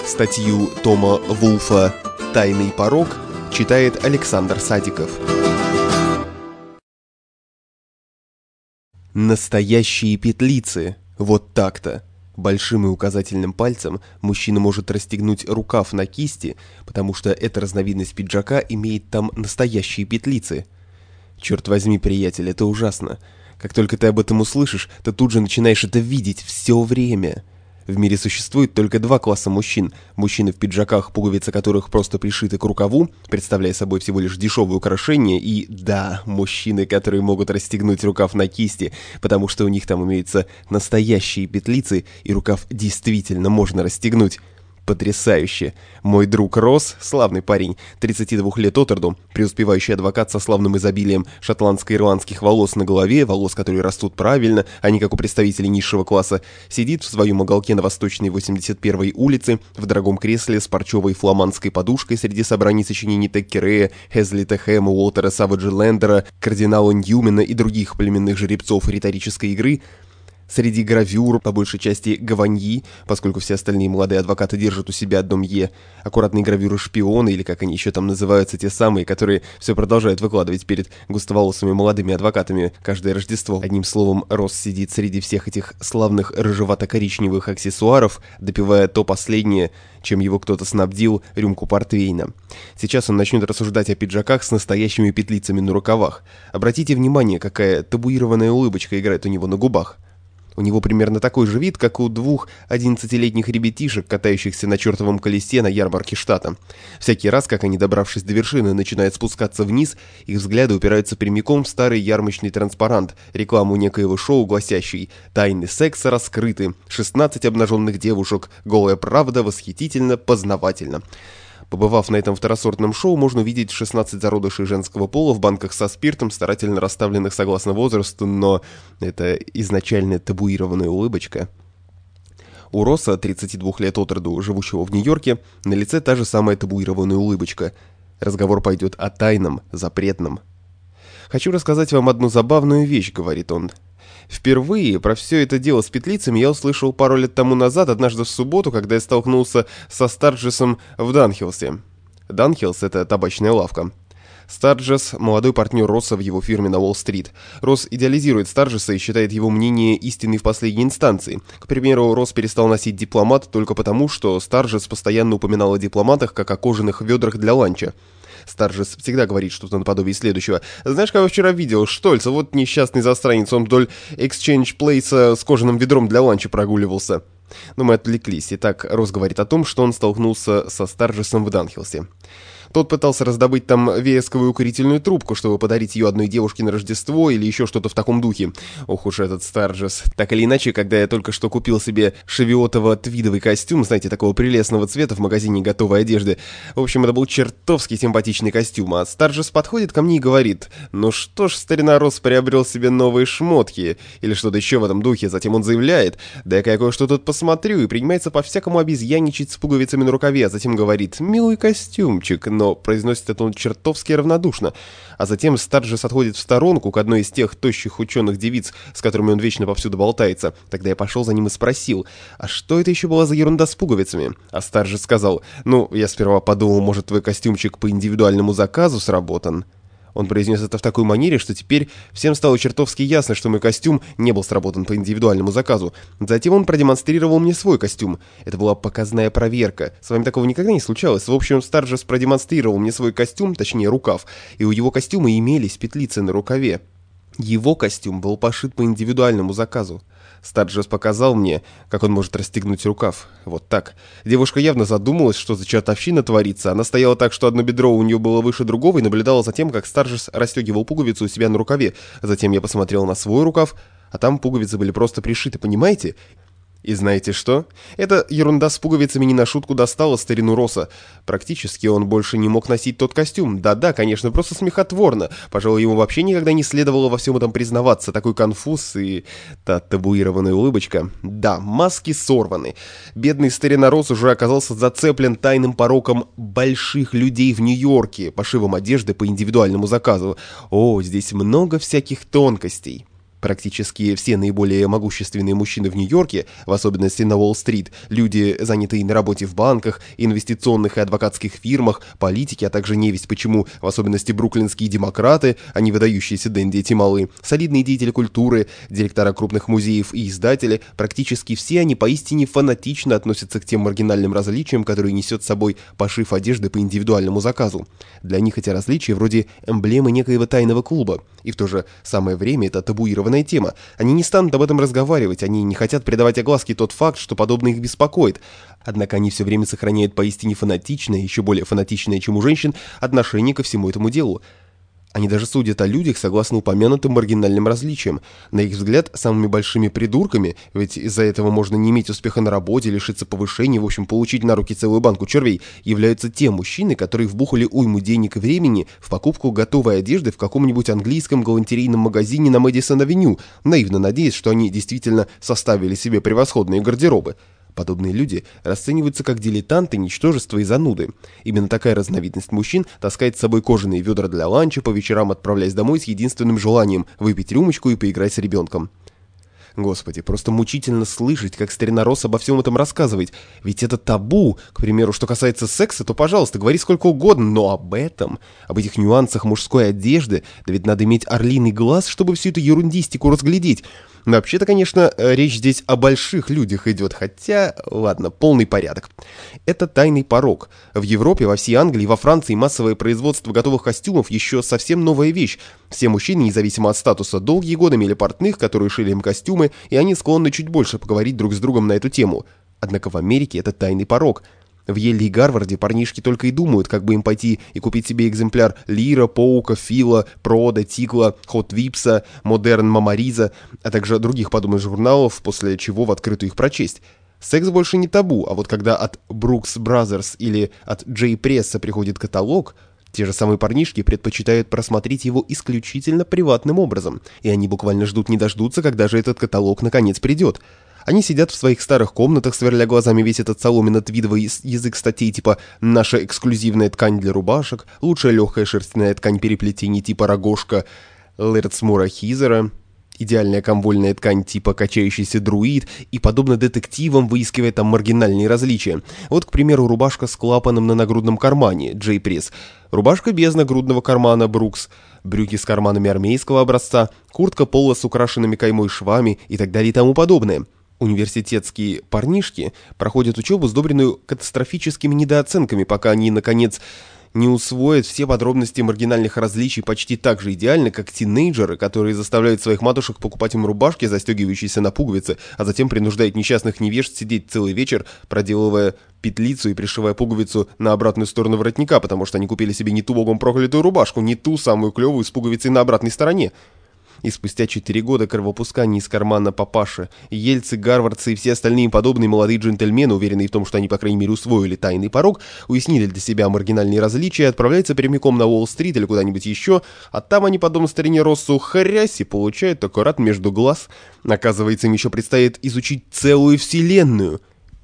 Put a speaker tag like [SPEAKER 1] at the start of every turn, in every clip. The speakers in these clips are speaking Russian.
[SPEAKER 1] Статью Тома Вулфа «Тайный порок» читает Александр Садиков. Настоящие петлицы. Вот так-то. Большим и указательным пальцем мужчина может расстегнуть рукав на кисти, потому что эта разновидность пиджака имеет там настоящие петлицы. Черт возьми, приятель, это ужасно. Как только ты об этом услышишь, ты тут же начинаешь это видеть все время. В мире существует только два класса мужчин. Мужчины в пиджаках, пуговицы которых просто пришиты к рукаву, представляя собой всего лишь дешевое украшение, и, да, мужчины, которые могут расстегнуть рукав на кисти, потому что у них там имеются настоящие петлицы, и рукав действительно можно расстегнуть. Потрясающе. Мой друг Росс, славный парень, 32 лет от роду, преуспевающий адвокат со славным изобилием шотландско-ирландских волос на голове, волос, которые растут правильно, а не как у представителей низшего класса, сидит в своем уголке на Восточной 81-й улице, в дорогом кресле с парчевой фламандской подушкой среди собраний сочинений Теккерея, Хезлита Хэма, Уолтера Саваджа Лендера, кардинала Ньюмена и других племенных жеребцов риторической игры, среди гравюр, по большей части гаваньи, поскольку все остальные молодые адвокаты держат у себя домье, аккуратные гравюры шпиона, или как они еще там называются, те самые, которые все продолжают выкладывать перед густоволосыми молодыми адвокатами каждое Рождество. Одним словом, Росс сидит среди всех этих славных рыжевато-коричневых аксессуаров, допивая то последнее, чем его кто-то снабдил, рюмку портвейна. Сейчас он начнет рассуждать о пиджаках с настоящими петлицами на рукавах. Обратите внимание, какая табуированная улыбочка играет у него на губах. У него примерно такой же вид, как у двух 11-летних ребятишек, катающихся на чертовом колесе на ярмарке штата. Всякий раз, как они, добравшись до вершины, начинают спускаться вниз, их взгляды упираются прямиком в старый ярмарочный транспарант, рекламу некоего шоу, гласящий «Тайны секса раскрыты, 16 обнаженных девушек, голая правда, восхитительно, познавательно». Побывав на этом второсортном шоу, можно увидеть 16 зародышей женского пола в банках со спиртом, старательно расставленных согласно возрасту, но это изначально табуированная улыбочка. У Росса, 32 лет от роду, живущего в Нью-Йорке, на лице та же самая табуированная улыбочка. Разговор пойдет о тайном, запретном. «Хочу рассказать вам одну забавную вещь», — говорит он. «Впервые про все это дело с петлицами я услышал пару лет тому назад, однажды в субботу, когда я столкнулся со Старджесом в Данхиллсе». Данхиллс — это табачная лавка. Старджес — молодой партнер Росса в его фирме на Уолл-стрит. Росс идеализирует Старджеса и считает его мнение истиной в последней инстанции. К примеру, Росс перестал носить дипломат только потому, что Старджес постоянно упоминал о дипломатах как о кожаных ведрах для ланча. Старджес всегда говорит что-то наподобие следующего. «Знаешь, кого вчера видел? Штольца, вот несчастный засранец, он вдоль Exchange Place с кожаным ведром для ланча прогуливался». Но мы отвлеклись. Итак, Росс говорит о том, что он столкнулся со Старджесом в Данхиллсе. Тот пытался раздобыть там вересковую курительную трубку, чтобы подарить ее одной девушке на Рождество или еще что-то в таком духе. Ох уж этот Старджес. Так или иначе, когда я только что купил себе шевиотово-твидовый костюм, знаете, такого прелестного цвета в магазине готовой одежды. В общем, это был чертовски симпатичный костюм, а Старджес подходит ко мне и говорит: «Ну что ж, старина Росс приобрел себе новые шмотки» или что-то еще в этом духе. Затем он заявляет: «Да-ка я кое-что тут посмотрю», и принимается по-всякому обезьяничать с пуговицами на рукаве, а затем говорит: «Милый костюмчик», но произносит это он чертовски равнодушно. А затем Старджес отходит в сторонку к одной из тех тощих ученых девиц, с которыми он вечно повсюду болтается. Тогда я пошел за ним и спросил: «А что это еще была за ерунда с пуговицами?» А Старджес сказал: «Ну, я сперва подумал, может, твой костюмчик по индивидуальному заказу сработан». Он произнес это в такой манере, что теперь всем стало чертовски ясно, что мой костюм не был сработан по индивидуальному заказу. Затем он продемонстрировал мне свой костюм. Это была показная проверка. С вами такого никогда не случалось? В общем, Старджес продемонстрировал мне свой костюм, точнее рукав, и у его костюма имелись петлицы на рукаве. Его костюм был пошит по индивидуальному заказу. Старджес показал мне, как он может расстегнуть рукав. Вот так. Девушка явно задумалась, что за чертовщина творится. Она стояла так, что одно бедро у нее было выше другого, и наблюдала за тем, как Старджес расстегивал пуговицу у себя на рукаве. Затем я посмотрел на свой рукав, а там пуговицы были просто пришиты, понимаете? И знаете что? Эта ерунда с пуговицами не на шутку достала старину Росса. Практически он больше не мог носить тот костюм. Да-да, конечно, просто смехотворно. Пожалуй, ему вообще никогда не следовало во всем этом признаваться. Такой конфуз и та табуированная улыбочка. Да, маски сорваны. Бедный старина Росс уже оказался зацеплен тайным пороком больших людей в Нью-Йорке, пошивом одежды по индивидуальному заказу. О, здесь много всяких тонкостей. Практически все наиболее могущественные мужчины в Нью-Йорке, в особенности на Уолл-стрит, люди, занятые на работе в банках, инвестиционных и адвокатских фирмах, политики, а также невесть почему, в особенности бруклинские демократы, а не выдающиеся денди эти малые, солидные деятели культуры, директора крупных музеев и издатели, практически все они поистине фанатично относятся к тем маргинальным различиям, которые несет с собой пошив одежды по индивидуальному заказу. Для них эти различия вроде эмблемы некоего тайного клуба, и в то же самое время это табуированная тема. Они не станут об этом разговаривать, они не хотят придавать огласке тот факт, что подобное их беспокоит. Однако они все время сохраняют поистине фанатичное, еще более фанатичное, чем у женщин, отношение ко всему этому делу. Они даже судят о людях согласно упомянутым маргинальным различиям. На их взгляд, самыми большими придурками, ведь из-за этого можно не иметь успеха на работе, лишиться повышения, в общем, получить на руки целую банку червей, являются те мужчины, которые вбухали уйму денег и времени в покупку готовой одежды в каком-нибудь английском галантерейном магазине на Мэдисон-авеню, наивно надеясь, что они действительно составили себе превосходные гардеробы. Подобные люди расцениваются как дилетанты, ничтожества и зануды. Именно такая разновидность мужчин таскает с собой кожаные ведра для ланча, по вечерам отправляясь домой с единственным желанием выпить рюмочку и поиграть с ребенком. Господи, просто мучительно слышать, как старина Росс обо всем этом рассказывает. Ведь это табу. К примеру, что касается секса, то, пожалуйста, говори сколько угодно, но об этих нюансах мужской одежды, да ведь надо иметь орлиный глаз, чтобы всю эту ерундистику разглядеть. Но вообще-то, конечно, речь здесь о больших людях идет, хотя, ладно, полный порядок. Это тайный порок. В Европе, во всей Англии, во Франции массовое производство готовых костюмов еще совсем новая вещь. Все мужчины, независимо от статуса, долгие годы имели портных, которые шили им костюмы, и они склонны чуть больше поговорить друг с другом на эту тему. Однако в Америке это тайный порок. В Еле и Гарварде парнишки только и думают, как бы им пойти и купить себе экземпляр Лира, Поука, Фила, Прода, Тикла, Хот Випса, Модерн, Мамариза, а также других подобных журналов, после чего в открытую их прочесть. Секс больше не табу, а вот когда от Brooks Brothers или от J. Press приходит каталог, те же самые парнишки предпочитают просмотреть его исключительно приватным образом, и они буквально ждут не дождутся, когда же этот каталог наконец придет. Они сидят в своих старых комнатах, сверля глазами весь этот соломенно-твидовый язык статей типа «Наша эксклюзивная ткань для рубашек», «Лучшая легкая шерстяная ткань переплетений типа «Рогожка», Лерцмура Хизера», «Идеальная комвольная ткань типа «Качающийся друид» и, подобно детективам, выискивая там маргинальные различия. Вот, к примеру, рубашка с клапаном на нагрудном кармане J. Press, рубашка без нагрудного кармана Brooks, брюки с карманами армейского образца, куртка поло с украшенными каймой швами и так далее и тому подобное. Университетские парнишки проходят учебу, сдобренную катастрофическими недооценками, пока они, наконец, не усвоят все подробности маргинальных различий почти так же идеально, как тинейджеры, которые заставляют своих матушек покупать им рубашки, застегивающиеся на пуговицы, а затем принуждают несчастных невежд сидеть целый вечер, проделывая петлицу и пришивая пуговицу на обратную сторону воротника, потому что они купили себе не ту богом проклятую рубашку, не ту самую клевую с пуговицей на обратной стороне. И спустя 4 года кровопусканий из кармана папаши, ельцы, гарвардцы и все остальные подобные молодые джентльмены, уверенные в том, что они, по крайней мере, усвоили тайный порок, уяснили для себя маргинальные различия, отправляются прямиком на Уолл-стрит или куда-нибудь еще, а там они, подобно старине Россу, хрясь и получают аккурат между глаз. Оказывается, им еще предстоит изучить целую вселенную.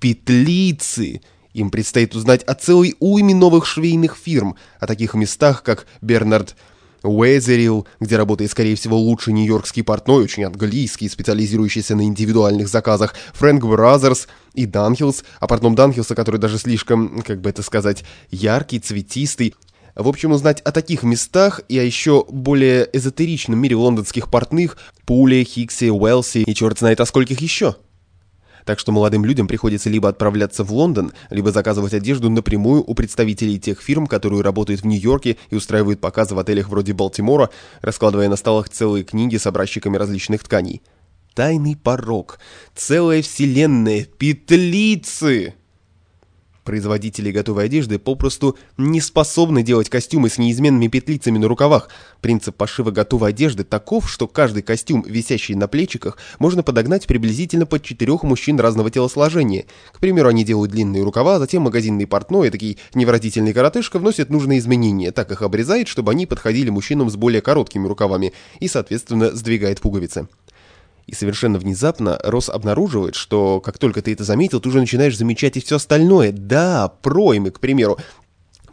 [SPEAKER 1] Петлицы! Им предстоит узнать о целой уйме новых швейных фирм, о таких местах, как Бернард Уэзерилл, где работает, скорее всего, лучший нью-йоркский портной, очень английский, специализирующийся на индивидуальных заказах, Фрэнк Бразерс и Данхиллс, а портном Данхиллса, который даже слишком, как бы это сказать, яркий, цветистый. В общем, узнать о таких местах и о еще более эзотеричном мире лондонских портных, Пуле, Хиксе, Уэлси и черт знает о скольких еще. Так что молодым людям приходится либо отправляться в Лондон, либо заказывать одежду напрямую у представителей тех фирм, которые работают в Нью-Йорке и устраивают показы в отелях вроде Балтимора, раскладывая на столах целые книги с образчиками различных тканей. Тайный порок, целая вселенная, петлицы! Производители готовой одежды попросту не способны делать костюмы с неизменными петлицами на рукавах. Принцип пошива готовой одежды таков, что каждый костюм, висящий на плечиках, можно подогнать приблизительно под 4 мужчин разного телосложения. К примеру, они делают длинные рукава, затем магазинный портной, такой невыразительный коротышка, вносит нужные изменения, так их обрезает, чтобы они подходили мужчинам с более короткими рукавами и, соответственно, сдвигает пуговицы. И совершенно внезапно Росс обнаруживает, что как только ты это заметил, ты уже начинаешь замечать и все остальное. Да, проймы, к примеру.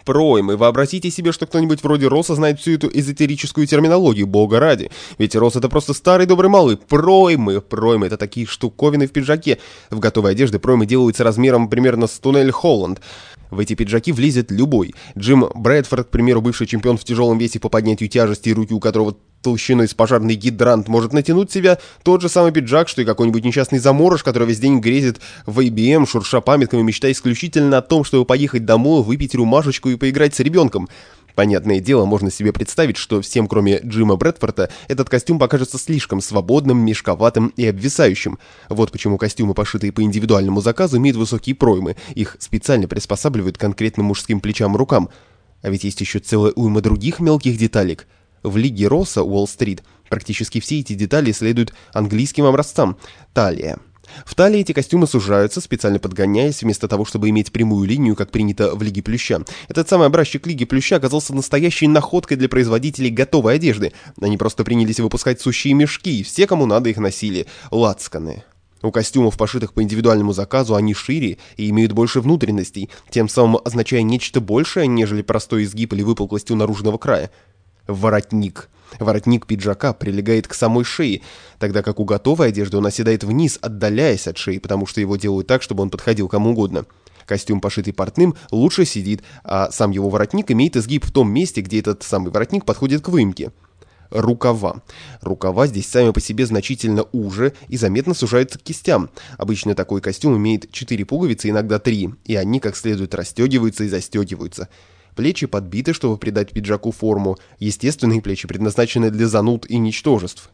[SPEAKER 1] Проймы. Вообразите себе, что кто-нибудь вроде Росса знает всю эту эзотерическую терминологию, бога ради. Ведь Росс — это просто старый добрый малый. Проймы. Проймы — это такие штуковины в пиджаке. В готовой одежде проймы делаются размером примерно с туннель Холланд. В эти пиджаки влезет любой. Джим Брэдфорд, к примеру, бывший чемпион в тяжелом весе по поднятию тяжести, руки у которого толщиной с пожарный гидрант, может натянуть себя тот же самый пиджак, что и какой-нибудь несчастный заморож, который весь день грезит в IBM, шурша памятками, мечтая исключительно о том, чтобы поехать домой, выпить рюмашечку и поиграть с ребенком. Понятное дело, можно себе представить, что всем, кроме Джима Брэдфорда, этот костюм покажется слишком свободным, мешковатым и обвисающим. Вот почему костюмы, пошитые по индивидуальному заказу, имеют высокие проймы. Их специально приспосабливают к конкретным мужским плечам и рукам. А ведь есть еще целая уйма других мелких деталек. В лиге Росса, Уолл-стрит, практически все эти детали следуют английским образцам. Талия. В талии эти костюмы сужаются, специально подгоняясь, вместо того, чтобы иметь прямую линию, как принято в Лиге Плюща. Этот самый образчик Лиги Плюща оказался настоящей находкой для производителей готовой одежды. Они просто принялись выпускать сущие мешки, и все, кому надо, их носили. Лацканы. У костюмов, пошитых по индивидуальному заказу, они шире и имеют больше внутренностей, тем самым означая нечто большее, нежели простой изгиб или выпуклость у наружного края. Воротник. Воротник пиджака прилегает к самой шее, тогда как у готовой одежды он оседает вниз, отдаляясь от шеи, потому что его делают так, чтобы он подходил кому угодно. Костюм, пошитый портным, лучше сидит, а сам его воротник имеет изгиб в том месте, где этот самый воротник подходит к выемке. Рукава. Рукава здесь сами по себе значительно уже и заметно сужаются к кистям. Обычно такой костюм имеет 4 пуговицы, иногда 3, и они как следует расстегиваются и застегиваются. Плечи подбиты, чтобы придать пиджаку форму. Естественные плечи предназначены для зануд и ничтожеств.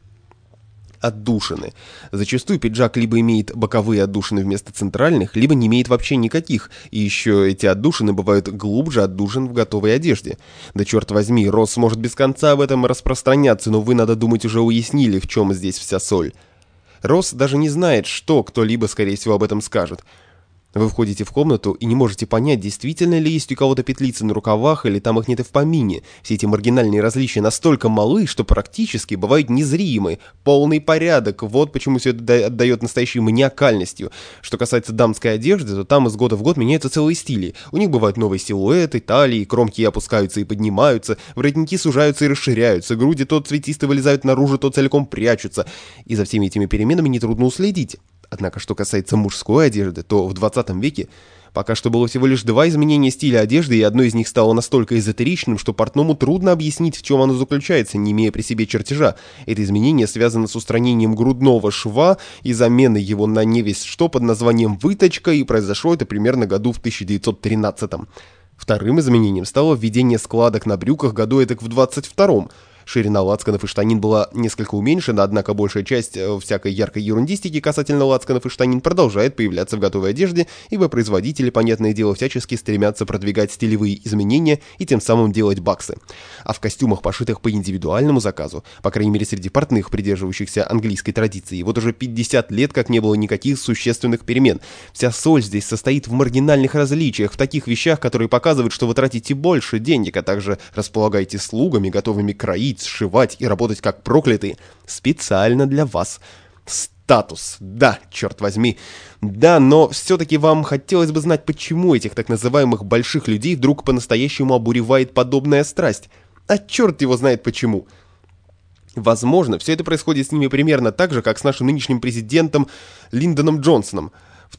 [SPEAKER 1] Отдушины. Зачастую пиджак либо имеет боковые отдушины вместо центральных, либо не имеет вообще никаких. И еще эти отдушины бывают глубже отдушин в готовой одежде. Да черт возьми, Росс может без конца об этом распространяться, но вы, надо думать, уже уяснили, в чем здесь вся соль. Росс даже не знает, что кто-либо, скорее всего, об этом скажет. Вы входите в комнату и не можете понять, действительно ли есть у кого-то петлицы на рукавах, или там их нет и в помине. Все эти маргинальные различия настолько малы, что практически бывают незримы. Полный порядок, вот почему все это отдает настоящей маниакальностью. Что касается дамской одежды, то там из года в год меняются целые стили. У них бывают новые силуэты, талии, кромки опускаются и поднимаются, воротники сужаются и расширяются, груди то цветисто вылезают наружу, то целиком прячутся. И за всеми этими переменами нетрудно уследить. Однако, что касается мужской одежды, то в 20 веке пока что было всего лишь 2 изменения стиля одежды, и одно из них стало настолько эзотеричным, что портному трудно объяснить, в чем оно заключается, не имея при себе чертежа. Это изменение связано с устранением грудного шва и заменой его на невесть что под названием «выточка», и произошло это примерно году в 1913. Вторым изменением стало введение складок на брюках году этак в 22-м. Ширина лацканов и штанин была несколько уменьшена, однако большая часть всякой яркой ерундистики касательно лацканов и штанин продолжает появляться в готовой одежде, ибо производители, понятное дело, всячески стремятся продвигать стилевые изменения и тем самым делать баксы. А в костюмах, пошитых по индивидуальному заказу, по крайней мере среди портных, придерживающихся английской традиции, вот уже 50 лет как не было никаких существенных перемен. Вся соль здесь состоит в маргинальных различиях, в таких вещах, которые показывают, что вы тратите больше денег, а также располагаете слугами, готовыми кроить, сшивать и работать как проклятые специально для вас. Статус. Да, черт возьми. Да, но все-таки вам хотелось бы знать, почему этих так называемых больших людей вдруг по-настоящему обуревает подобная страсть. А черт его знает почему. Возможно, все это происходит с ними примерно так же, как с нашим нынешним президентом Линдоном Джонсоном. В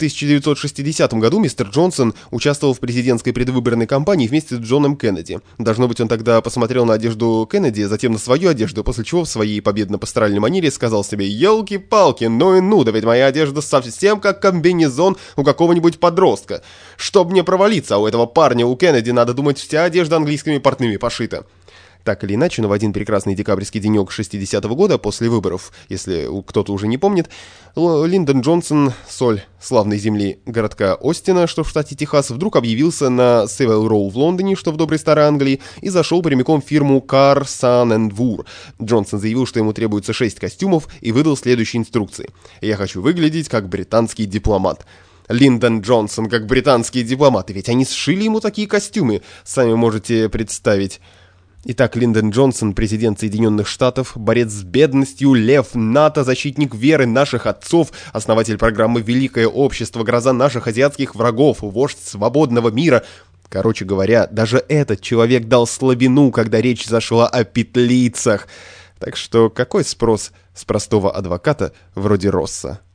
[SPEAKER 1] 1960 году мистер Джонсон участвовал в президентской предвыборной кампании вместе с Джоном Кеннеди. Должно быть, он тогда посмотрел на одежду Кеннеди, затем на свою одежду, после чего в своей победно-пасторальной манере сказал себе: «Елки-палки, ну и ну, да ведь моя одежда совсем как комбинезон у какого-нибудь подростка. Чтоб мне провалиться, а у этого парня, у Кеннеди, надо думать, вся одежда английскими портными пошита». Так или иначе, но в один прекрасный декабрьский денек 60-го года, после выборов, если кто-то уже не помнит, Линдон Джонсон, соль славной земли городка Остина, что в штате Техас, вдруг объявился на Севил Роу в Лондоне, что в доброй старой Англии, и зашел прямиком в фирму Carr, Son & Woor. Джонсон заявил, что ему требуется 6 костюмов, и выдал следующие инструкции: «Я хочу выглядеть как британский дипломат». Линдон Джонсон как британские дипломаты, ведь они сшили ему такие костюмы, сами можете представить. Итак, Линдон Джонсон, президент Соединенных Штатов, борец с бедностью, лев НАТО, защитник веры наших отцов, основатель программы «Великое общество», гроза наших азиатских врагов, вождь свободного мира. Короче говоря, даже этот человек дал слабину, когда речь зашла о петлицах. Так что какой спрос с простого адвоката вроде Росса?